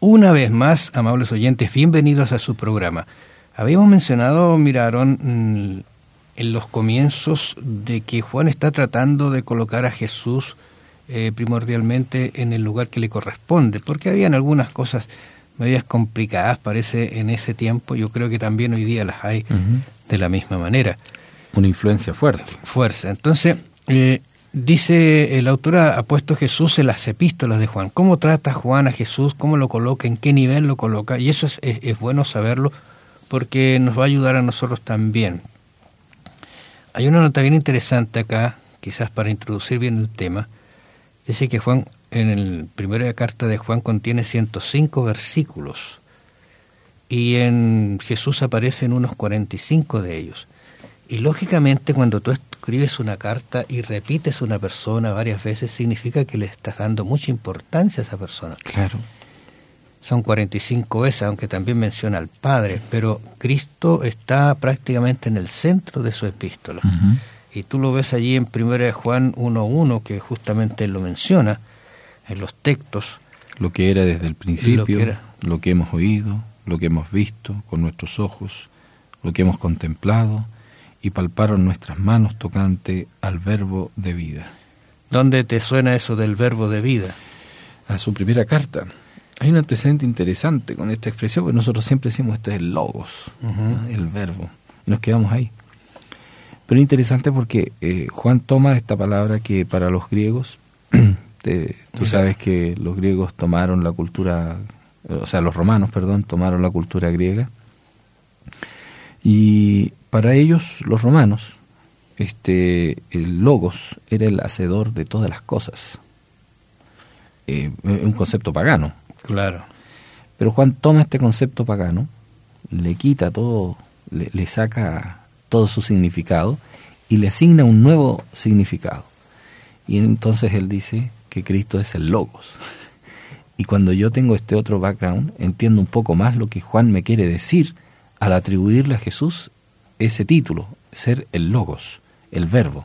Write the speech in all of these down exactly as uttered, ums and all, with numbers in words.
Una vez más, amables oyentes, bienvenidos a su programa. Habíamos mencionado, mira, Aarón, en los comienzos de que Juan está tratando de colocar a Jesús eh, primordialmente en el lugar que le corresponde, porque habían algunas cosas medias complicadas, parece, en ese tiempo. Yo creo que también hoy día las hay uh-huh. de la misma manera. Una influencia fuerte. Fuerza. Entonces, eh, dice, el autor ha puesto Jesús en las epístolas de Juan. ¿Cómo trata Juan a Jesús? ¿Cómo lo coloca? ¿En qué nivel lo coloca? Y eso es, es, es bueno saberlo porque nos va a ayudar a nosotros también. Hay una nota bien interesante acá, quizás para introducir bien el tema. Dice que Juan, en la primera carta de Juan, contiene ciento cinco versículos. Y en Jesús aparecen unos cuarenta y cinco de ellos. Y lógicamente cuando tú escribes una carta y repites una persona varias veces, significa que le estás dando mucha importancia a esa persona. Claro. Son cuarenta y cinco veces, aunque también menciona al Padre, pero Cristo está prácticamente en el centro de su epístola. Uh-huh. Y tú lo ves allí en primera de Juan uno uno, que justamente él lo menciona en los textos. Lo que era desde el principio, lo que, era. lo que hemos oído, lo que hemos visto con nuestros ojos, lo que hemos contemplado, y palparon nuestras manos tocante al verbo de vida. ¿Dónde te suena eso del verbo de vida? A su primera carta. Hay un antecedente interesante con esta expresión, porque nosotros siempre decimos esto es el logos, uh-huh. ¿no? El verbo, y nos quedamos ahí. Pero interesante porque eh, Juan toma esta palabra que para los griegos, te, tú sabes que los griegos tomaron la cultura, o sea, los romanos, perdón, tomaron la cultura griega, y para ellos, los romanos, este, el logos era el hacedor de todas las cosas. Eh, un concepto pagano. Claro. Pero Juan toma este concepto pagano, le quita todo, le, le saca todo su significado y le asigna un nuevo significado. Y entonces él dice que Cristo es el logos. Y cuando yo tengo este otro background, entiendo un poco más lo que Juan me quiere decir al atribuirle a Jesús ese título, ser el logos, el verbo,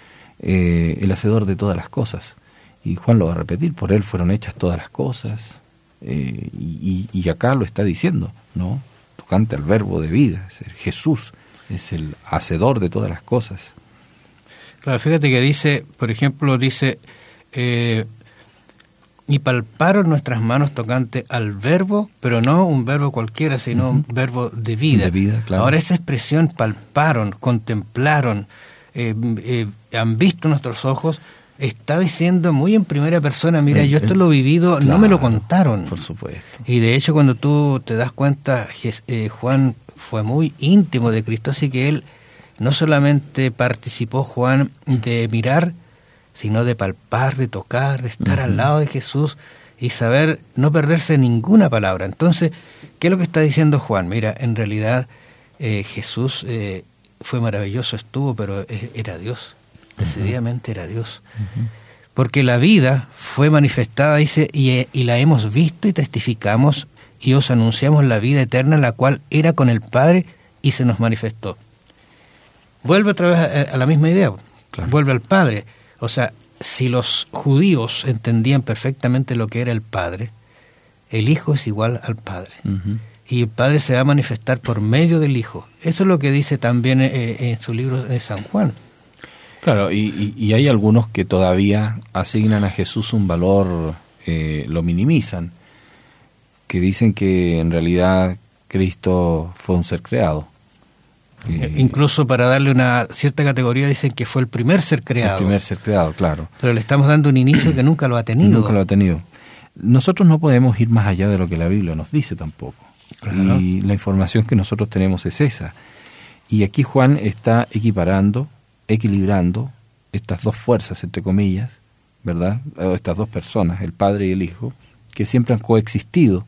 eh, el hacedor de todas las cosas. Y Juan lo va a repetir, por él fueron hechas todas las cosas, eh, y, y acá lo está diciendo, ¿no? Tocante al verbo de vida, es el Jesús es el hacedor de todas las cosas. Claro, fíjate que dice, por ejemplo, dice, eh, y palparon nuestras manos tocante al verbo, pero no un verbo cualquiera, sino uh-huh. un verbo de vida. De vida, claro. Ahora esa expresión palparon, contemplaron, eh, eh, han visto nuestros ojos, está diciendo muy en primera persona, mira, eh, yo esto eh, lo he vivido, claro, no me lo contaron. Por supuesto. Y de hecho cuando tú te das cuenta, eh, Juan fue muy íntimo de Cristo, así que él no solamente participó, Juan, de mirar, sino de palpar, de tocar, de estar uh-huh. al lado de Jesús y saber no perderse ninguna palabra. Entonces, ¿qué es lo que está diciendo Juan? Mira, en realidad eh, Jesús eh, fue maravilloso, estuvo, pero era Dios, decididamente uh-huh. era Dios. Uh-huh. Porque la vida fue manifestada, dice, y, y la hemos visto y testificamos y os anunciamos la vida eterna, la cual era con el Padre y se nos manifestó. Vuelve otra vez a, a la misma idea, claro. Vuelve al Padre. O sea, si los judíos entendían perfectamente lo que era el Padre, el Hijo es igual al Padre. Uh-huh. Y el Padre se va a manifestar por medio del Hijo. Eso es lo que dice también eh, en su libro de San Juan. Claro, y, y, y hay algunos que todavía asignan a Jesús un valor, eh, lo minimizan, que dicen que en realidad Cristo fue un ser creado. Eh, Incluso para darle una cierta categoría dicen que fue el primer ser creado. El primer ser creado, claro. Pero le estamos dando un inicio que nunca lo ha tenido. Nunca lo ha tenido. Nosotros no podemos ir más allá de lo que la Biblia nos dice tampoco. Claro. Y la información que nosotros tenemos es esa. Y aquí Juan está equiparando, equilibrando estas dos fuerzas, entre comillas, ¿verdad? O estas dos personas, el Padre y el Hijo, que siempre han coexistido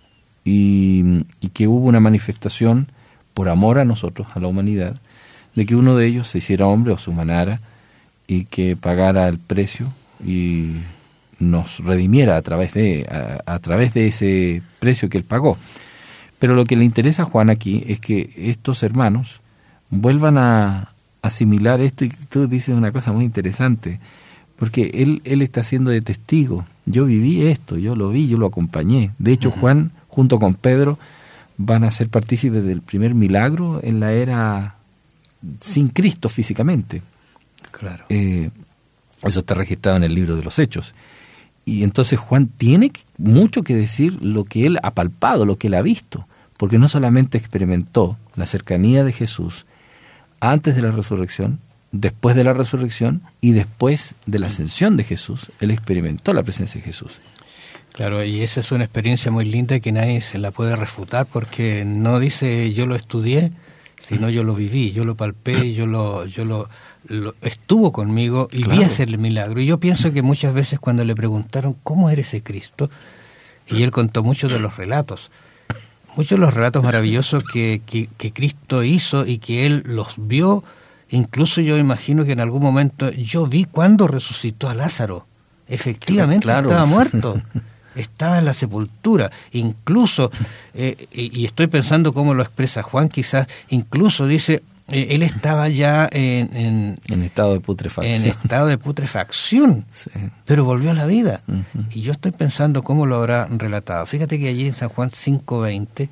y, y que hubo una manifestación por amor a nosotros, a la humanidad, de que uno de ellos se hiciera hombre o se humanara y que pagara el precio y nos redimiera a través de a, a través de ese precio que él pagó. Pero lo que le interesa a Juan aquí es que estos hermanos vuelvan a asimilar esto, y tú dices una cosa muy interesante, porque él, él está siendo de testigo. Yo viví esto, yo lo vi, yo lo acompañé. De hecho, uh-huh. Juan, junto con Pedro, van a ser partícipes del primer milagro en la era sin Cristo físicamente. Claro. Eh, eso está registrado en el libro de los Hechos. Y entonces Juan tiene mucho que decir lo que él ha palpado, lo que él ha visto, porque no solamente experimentó la cercanía de Jesús antes de la resurrección, después de la resurrección y después de la ascensión de Jesús, él experimentó la presencia de Jesús. Claro, y esa es una experiencia muy linda que nadie se la puede refutar, porque no dice yo lo estudié, sino yo lo viví, yo lo palpé, yo lo, yo lo, lo estuvo conmigo y claro. vi hacer el milagro. Y yo pienso que muchas veces cuando le preguntaron ¿cómo era ese Cristo? Y él contó muchos de los relatos, muchos de los relatos maravillosos que, que, que Cristo hizo y que él los vio. Incluso yo imagino que en algún momento yo vi cuando resucitó a Lázaro. Efectivamente claro. estaba muerto. Estaba en la sepultura, incluso, eh, y, y estoy pensando cómo lo expresa Juan, quizás, incluso dice, eh, él estaba ya en, en, en estado de putrefacción, en estado de putrefacción, sí. pero volvió a la vida. Uh-huh. Y yo estoy pensando cómo lo habrá relatado. Fíjate que allí en San Juan cinco veinte,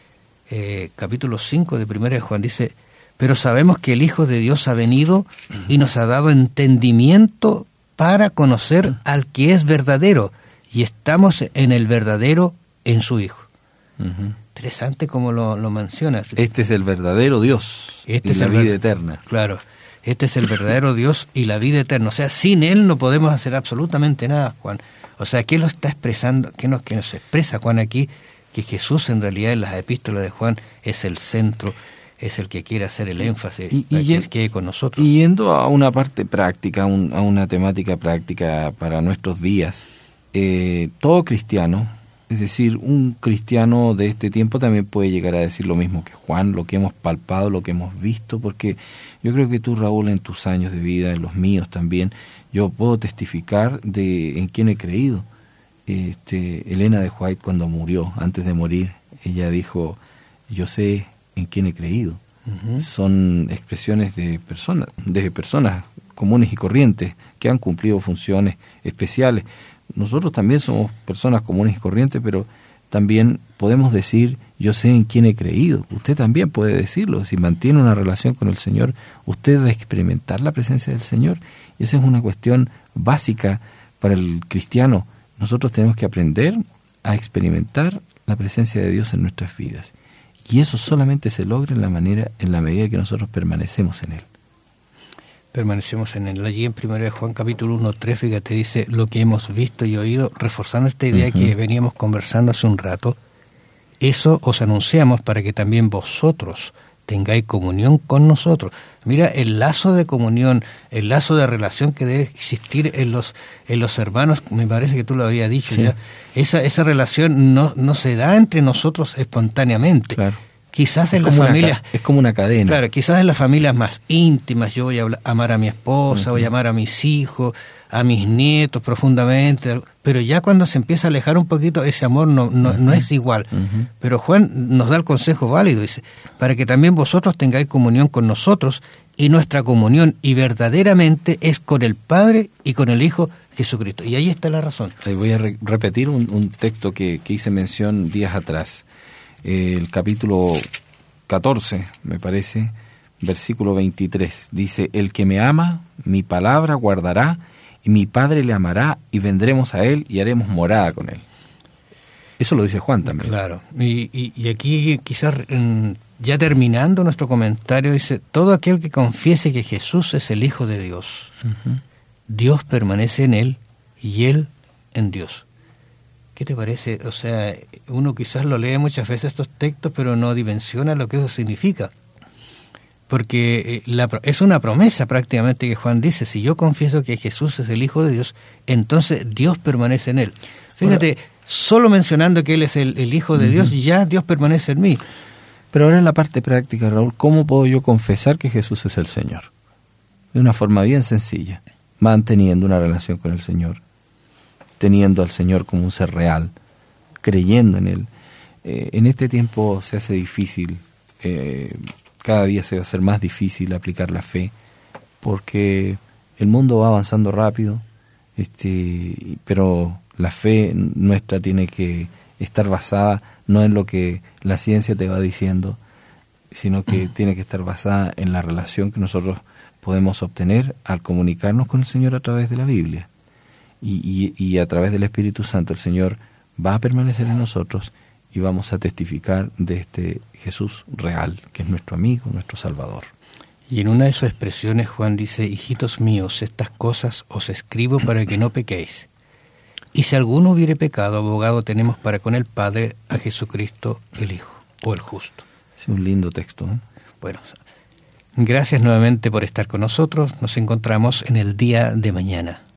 eh, capítulo cinco de Primera de Juan, dice, pero sabemos que el Hijo de Dios ha venido y nos ha dado entendimiento para conocer al que es verdadero, y estamos en el verdadero en su Hijo. Uh-huh. Interesante como lo, lo mencionas. Este es el verdadero Dios este y es la vida ver... eterna. Claro, este es el verdadero Dios y la vida eterna. O sea, sin Él no podemos hacer absolutamente nada, Juan. O sea, ¿qué lo está expresando? ¿Qué nos, qué nos expresa Juan aquí? Que Jesús en realidad en las epístolas de Juan es el centro, es el que quiere hacer el énfasis y, y para que quede con nosotros. Y yendo a una parte práctica, un, a una temática práctica para nuestros días, Eh, todo cristiano, es decir, un cristiano de este tiempo también puede llegar a decir lo mismo que Juan, lo que hemos palpado, lo que hemos visto, porque yo creo que tú, Raúl, en tus años de vida, en los míos también, yo puedo testificar de en quién he creído. Este, Elena de White, cuando murió, antes de morir, ella dijo, yo sé en quién he creído. Uh-huh. Son expresiones de personas, de personas comunes y corrientes que han cumplido funciones especiales. Nosotros también somos personas comunes y corrientes, pero también podemos decir, yo sé en quién he creído. Usted también puede decirlo. Si mantiene una relación con el Señor, usted va a experimentar la presencia del Señor. Y esa es una cuestión básica para el cristiano. Nosotros tenemos que aprender a experimentar la presencia de Dios en nuestras vidas. Y eso solamente se logra en la manera, en la medida que nosotros permanecemos en Él. Permanecemos en él. Allí en Primera de Juan capítulo uno, tres, fíjate, dice lo que hemos visto y oído, reforzando esta idea uh-huh. que veníamos conversando hace un rato. Eso os anunciamos para que también vosotros tengáis comunión con nosotros. Mira el lazo de comunión, el lazo de relación que debe existir en los en los hermanos, me parece que tú lo habías dicho sí. ya. Esa esa relación no no se da entre nosotros espontáneamente. Claro. Quizás en las familias... Es como una cadena. Claro, quizás en las familias más íntimas, yo voy a amar a mi esposa, uh-huh. voy a amar a mis hijos, a mis nietos profundamente, pero ya cuando se empieza a alejar un poquito, ese amor no, no, uh-huh. no es igual. Uh-huh. Pero Juan nos da el consejo válido, dice, para que también vosotros tengáis comunión con nosotros, y nuestra comunión, y verdaderamente, es con el Padre y con el Hijo Jesucristo. Y ahí está la razón. Ahí voy a re- repetir un, un texto que, que hice mención días atrás. El capítulo catorce, me parece, versículo veintitrés, dice, el que me ama, mi palabra guardará, y mi Padre le amará, y vendremos a él, y haremos morada con él. Eso lo dice Juan también. Claro, y, y, y aquí quizás ya terminando nuestro comentario, dice, todo aquel que confiese que Jesús es el Hijo de Dios, uh-huh. Dios permanece en él, y él en Dios. ¿Qué te parece? O sea, uno quizás lo lee muchas veces estos textos, pero no dimensiona lo que eso significa. Porque la, es una promesa prácticamente que Juan dice, si yo confieso que Jesús es el Hijo de Dios, entonces Dios permanece en él. Fíjate, ahora, solo mencionando que Él es el, el Hijo de uh-huh. Dios, ya Dios permanece en mí. Pero ahora en la parte práctica, Raúl, ¿cómo puedo yo confesar que Jesús es el Señor? De una forma bien sencilla, manteniendo una relación con el Señor, teniendo al Señor como un ser real, creyendo en Él. Eh, en este tiempo se hace difícil, eh, cada día se va a hacer más difícil aplicar la fe, porque el mundo va avanzando rápido, Este, pero la fe nuestra tiene que estar basada no en lo que la ciencia te va diciendo, sino que mm. tiene que estar basada en la relación que nosotros podemos obtener al comunicarnos con el Señor a través de la Biblia. Y, y, y a través del Espíritu Santo el Señor va a permanecer en nosotros y vamos a testificar de este Jesús real, que es nuestro amigo, nuestro Salvador. Y en una de sus expresiones Juan dice: hijitos míos, estas cosas os escribo para que no pequéis. Y si alguno hubiere pecado, abogado tenemos para con el Padre, a Jesucristo el Hijo, o el Justo. Es un lindo texto, ¿eh? Bueno, gracias nuevamente por estar con nosotros. Nos encontramos en el día de mañana.